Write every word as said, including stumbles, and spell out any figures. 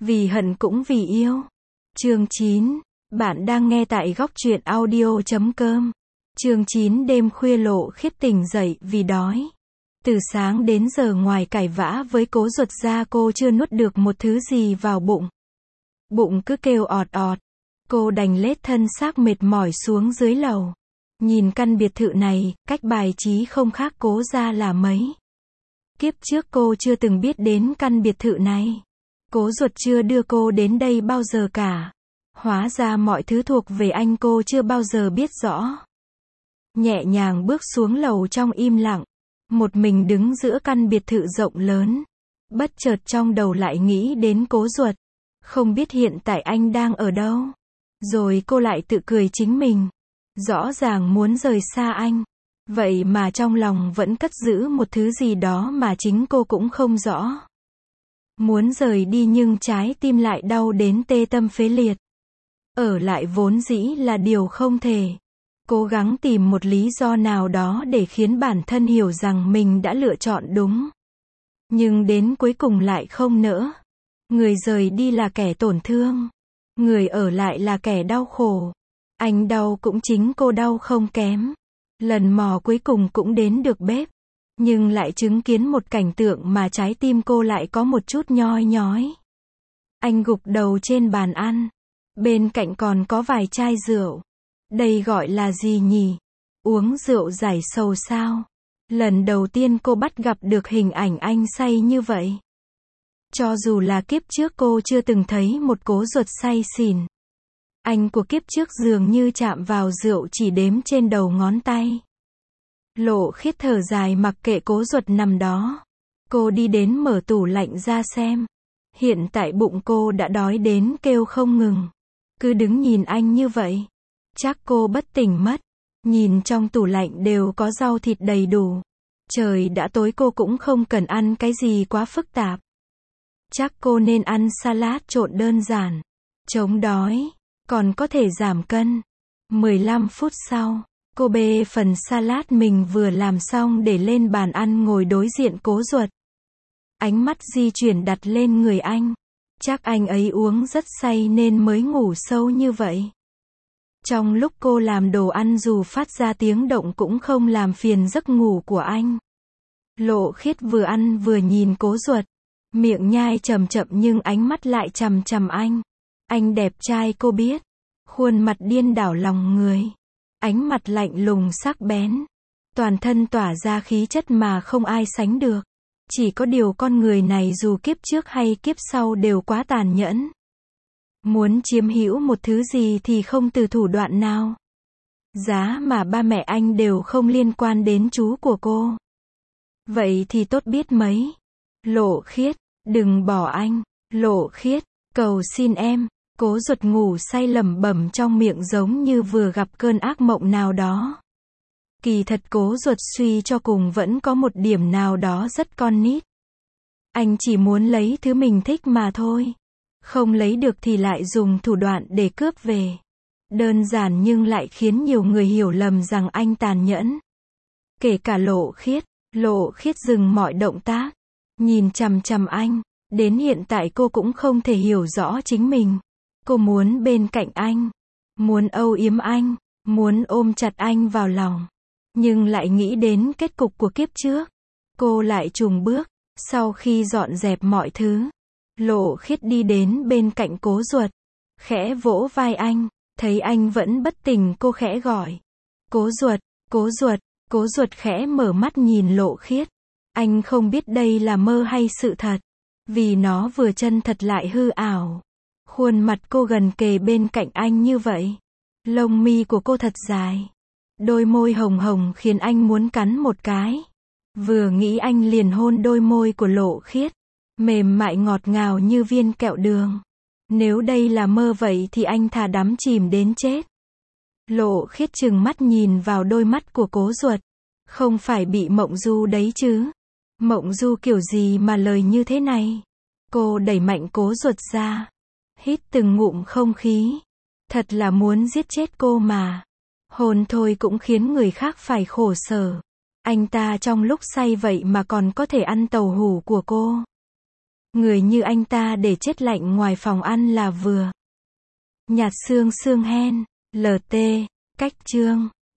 Vì hận cũng vì yêu. Chương chín. Bạn đang nghe tại góc truyện audio chấm com. Chương chín. Đêm khuya Lộ Khiết tỉnh dậy vì đói. Từ sáng đến giờ ngoài cãi vã với Cố Duật ra cô chưa nuốt được một thứ gì vào bụng. Bụng cứ kêu ọt ọt. Cô đành lết thân xác mệt mỏi xuống dưới lầu. Nhìn căn biệt thự này, cách bài trí không khác Cố gia là mấy. Kiếp trước cô chưa từng biết đến căn biệt thự này. Cố Duật chưa đưa cô đến đây bao giờ cả. Hóa ra mọi thứ thuộc về anh cô chưa bao giờ biết rõ. Nhẹ nhàng bước xuống lầu trong im lặng. Một mình đứng giữa căn biệt thự rộng lớn. Bất chợt trong đầu lại nghĩ đến Cố Duật. Không biết hiện tại anh đang ở đâu. Rồi cô lại tự cười chính mình. Rõ ràng muốn rời xa anh. Vậy mà trong lòng vẫn cất giữ một thứ gì đó mà chính cô cũng không rõ. Muốn rời đi nhưng trái tim lại đau đến tê tâm phế liệt. Ở lại vốn dĩ là điều không thể. Cố gắng tìm một lý do nào đó để khiến bản thân hiểu rằng mình đã lựa chọn đúng. Nhưng đến cuối cùng lại không nỡ. Người rời đi là kẻ tổn thương. Người ở lại là kẻ đau khổ. Anh đau cũng chính cô đau không kém. Lần mò cuối cùng cũng đến được bếp. Nhưng lại chứng kiến một cảnh tượng mà trái tim cô lại có một chút nhoi nhói. Anh gục đầu trên bàn ăn. Bên cạnh còn có vài chai rượu. Đây gọi là gì nhỉ? Uống rượu giải sầu sao? Lần đầu tiên cô bắt gặp được hình ảnh anh say như vậy. Cho dù là kiếp trước cô chưa từng thấy một Cố Duật say xỉn. Anh của kiếp trước dường như chạm vào rượu chỉ đếm trên đầu ngón tay. Lộ Khiết thở dài mặc kệ Cố Duật nằm đó. Cô đi đến mở tủ lạnh ra xem. Hiện tại bụng cô đã đói đến kêu không ngừng. Cứ đứng nhìn anh như vậy. Chắc cô bất tỉnh mất. Nhìn trong tủ lạnh đều có rau thịt đầy đủ. Trời đã tối cô cũng không cần ăn cái gì quá phức tạp. Chắc cô nên ăn salad trộn đơn giản. Chống đói. Còn có thể giảm cân. mười lăm phút sau. Cô bê phần salad mình vừa làm xong để lên bàn ăn ngồi đối diện Cố Duật. Ánh mắt di chuyển đặt lên người anh. Chắc anh ấy uống rất say nên mới ngủ sâu như vậy. Trong lúc cô làm đồ ăn dù phát ra tiếng động cũng không làm phiền giấc ngủ của anh. Lộ Khiết vừa ăn vừa nhìn Cố Duật. Miệng nhai chậm chậm nhưng ánh mắt lại chằm chằm anh. Anh đẹp trai cô biết. Khuôn mặt điên đảo lòng người. Ánh mặt lạnh lùng sắc bén. Toàn thân tỏa ra khí chất mà không ai sánh được. Chỉ có điều con người này dù kiếp trước hay kiếp sau đều quá tàn nhẫn. Muốn chiếm hữu một thứ gì thì không từ thủ đoạn nào. Giá mà ba mẹ anh đều không liên quan đến chú của cô. Vậy thì tốt biết mấy. Lộ Khiết, đừng bỏ anh. Lộ Khiết, cầu xin em. Cố Duật ngủ say lẩm bẩm trong miệng giống như vừa gặp cơn ác mộng nào đó. Kỳ thật Cố Duật suy cho cùng vẫn có một điểm nào đó rất con nít. Anh chỉ muốn lấy thứ mình thích mà thôi. Không lấy được thì lại dùng thủ đoạn để cướp về. Đơn giản nhưng lại khiến nhiều người hiểu lầm rằng anh tàn nhẫn. Kể cả Lộ Khiết. Lộ Khiết dừng mọi động tác. Nhìn chằm chằm anh. Đến hiện tại cô cũng không thể hiểu rõ chính mình. Cô muốn bên cạnh anh. Muốn âu yếm anh. Muốn ôm chặt anh vào lòng. Nhưng lại nghĩ đến kết cục của kiếp trước. Cô lại chùn bước. Sau khi dọn dẹp mọi thứ. Lộ Khiết đi đến bên cạnh Cố Duật. Khẽ vỗ vai anh. Thấy anh vẫn bất tỉnh cô khẽ gọi. Cố Duật, Cố Duật. Cố Duật khẽ mở mắt nhìn Lộ Khiết. Anh không biết đây là mơ hay sự thật. Vì nó vừa chân thật lại hư ảo. Khuôn mặt cô gần kề bên cạnh anh như vậy. Lông mi của cô thật dài. Đôi môi hồng hồng khiến anh muốn cắn một cái. Vừa nghĩ anh liền hôn đôi môi của Lộ Khiết. Mềm mại ngọt ngào như viên kẹo đường. Nếu đây là mơ vậy thì anh thà đắm chìm đến chết. Lộ Khiết trừng mắt nhìn vào đôi mắt của Cố Duật. Không phải bị mộng du đấy chứ. Mộng du kiểu gì mà lời như thế này. Cô đẩy mạnh Cố Duật ra. Hít từng ngụm không khí. Thật là muốn giết chết cô mà. Hôn thôi cũng khiến người khác phải khổ sở. Anh ta trong lúc say vậy mà còn có thể ăn tàu hủ của cô. Người như anh ta để chết lạnh ngoài phòng ăn là vừa. Nhạt xương xương hen. lờ tê. Cách chương.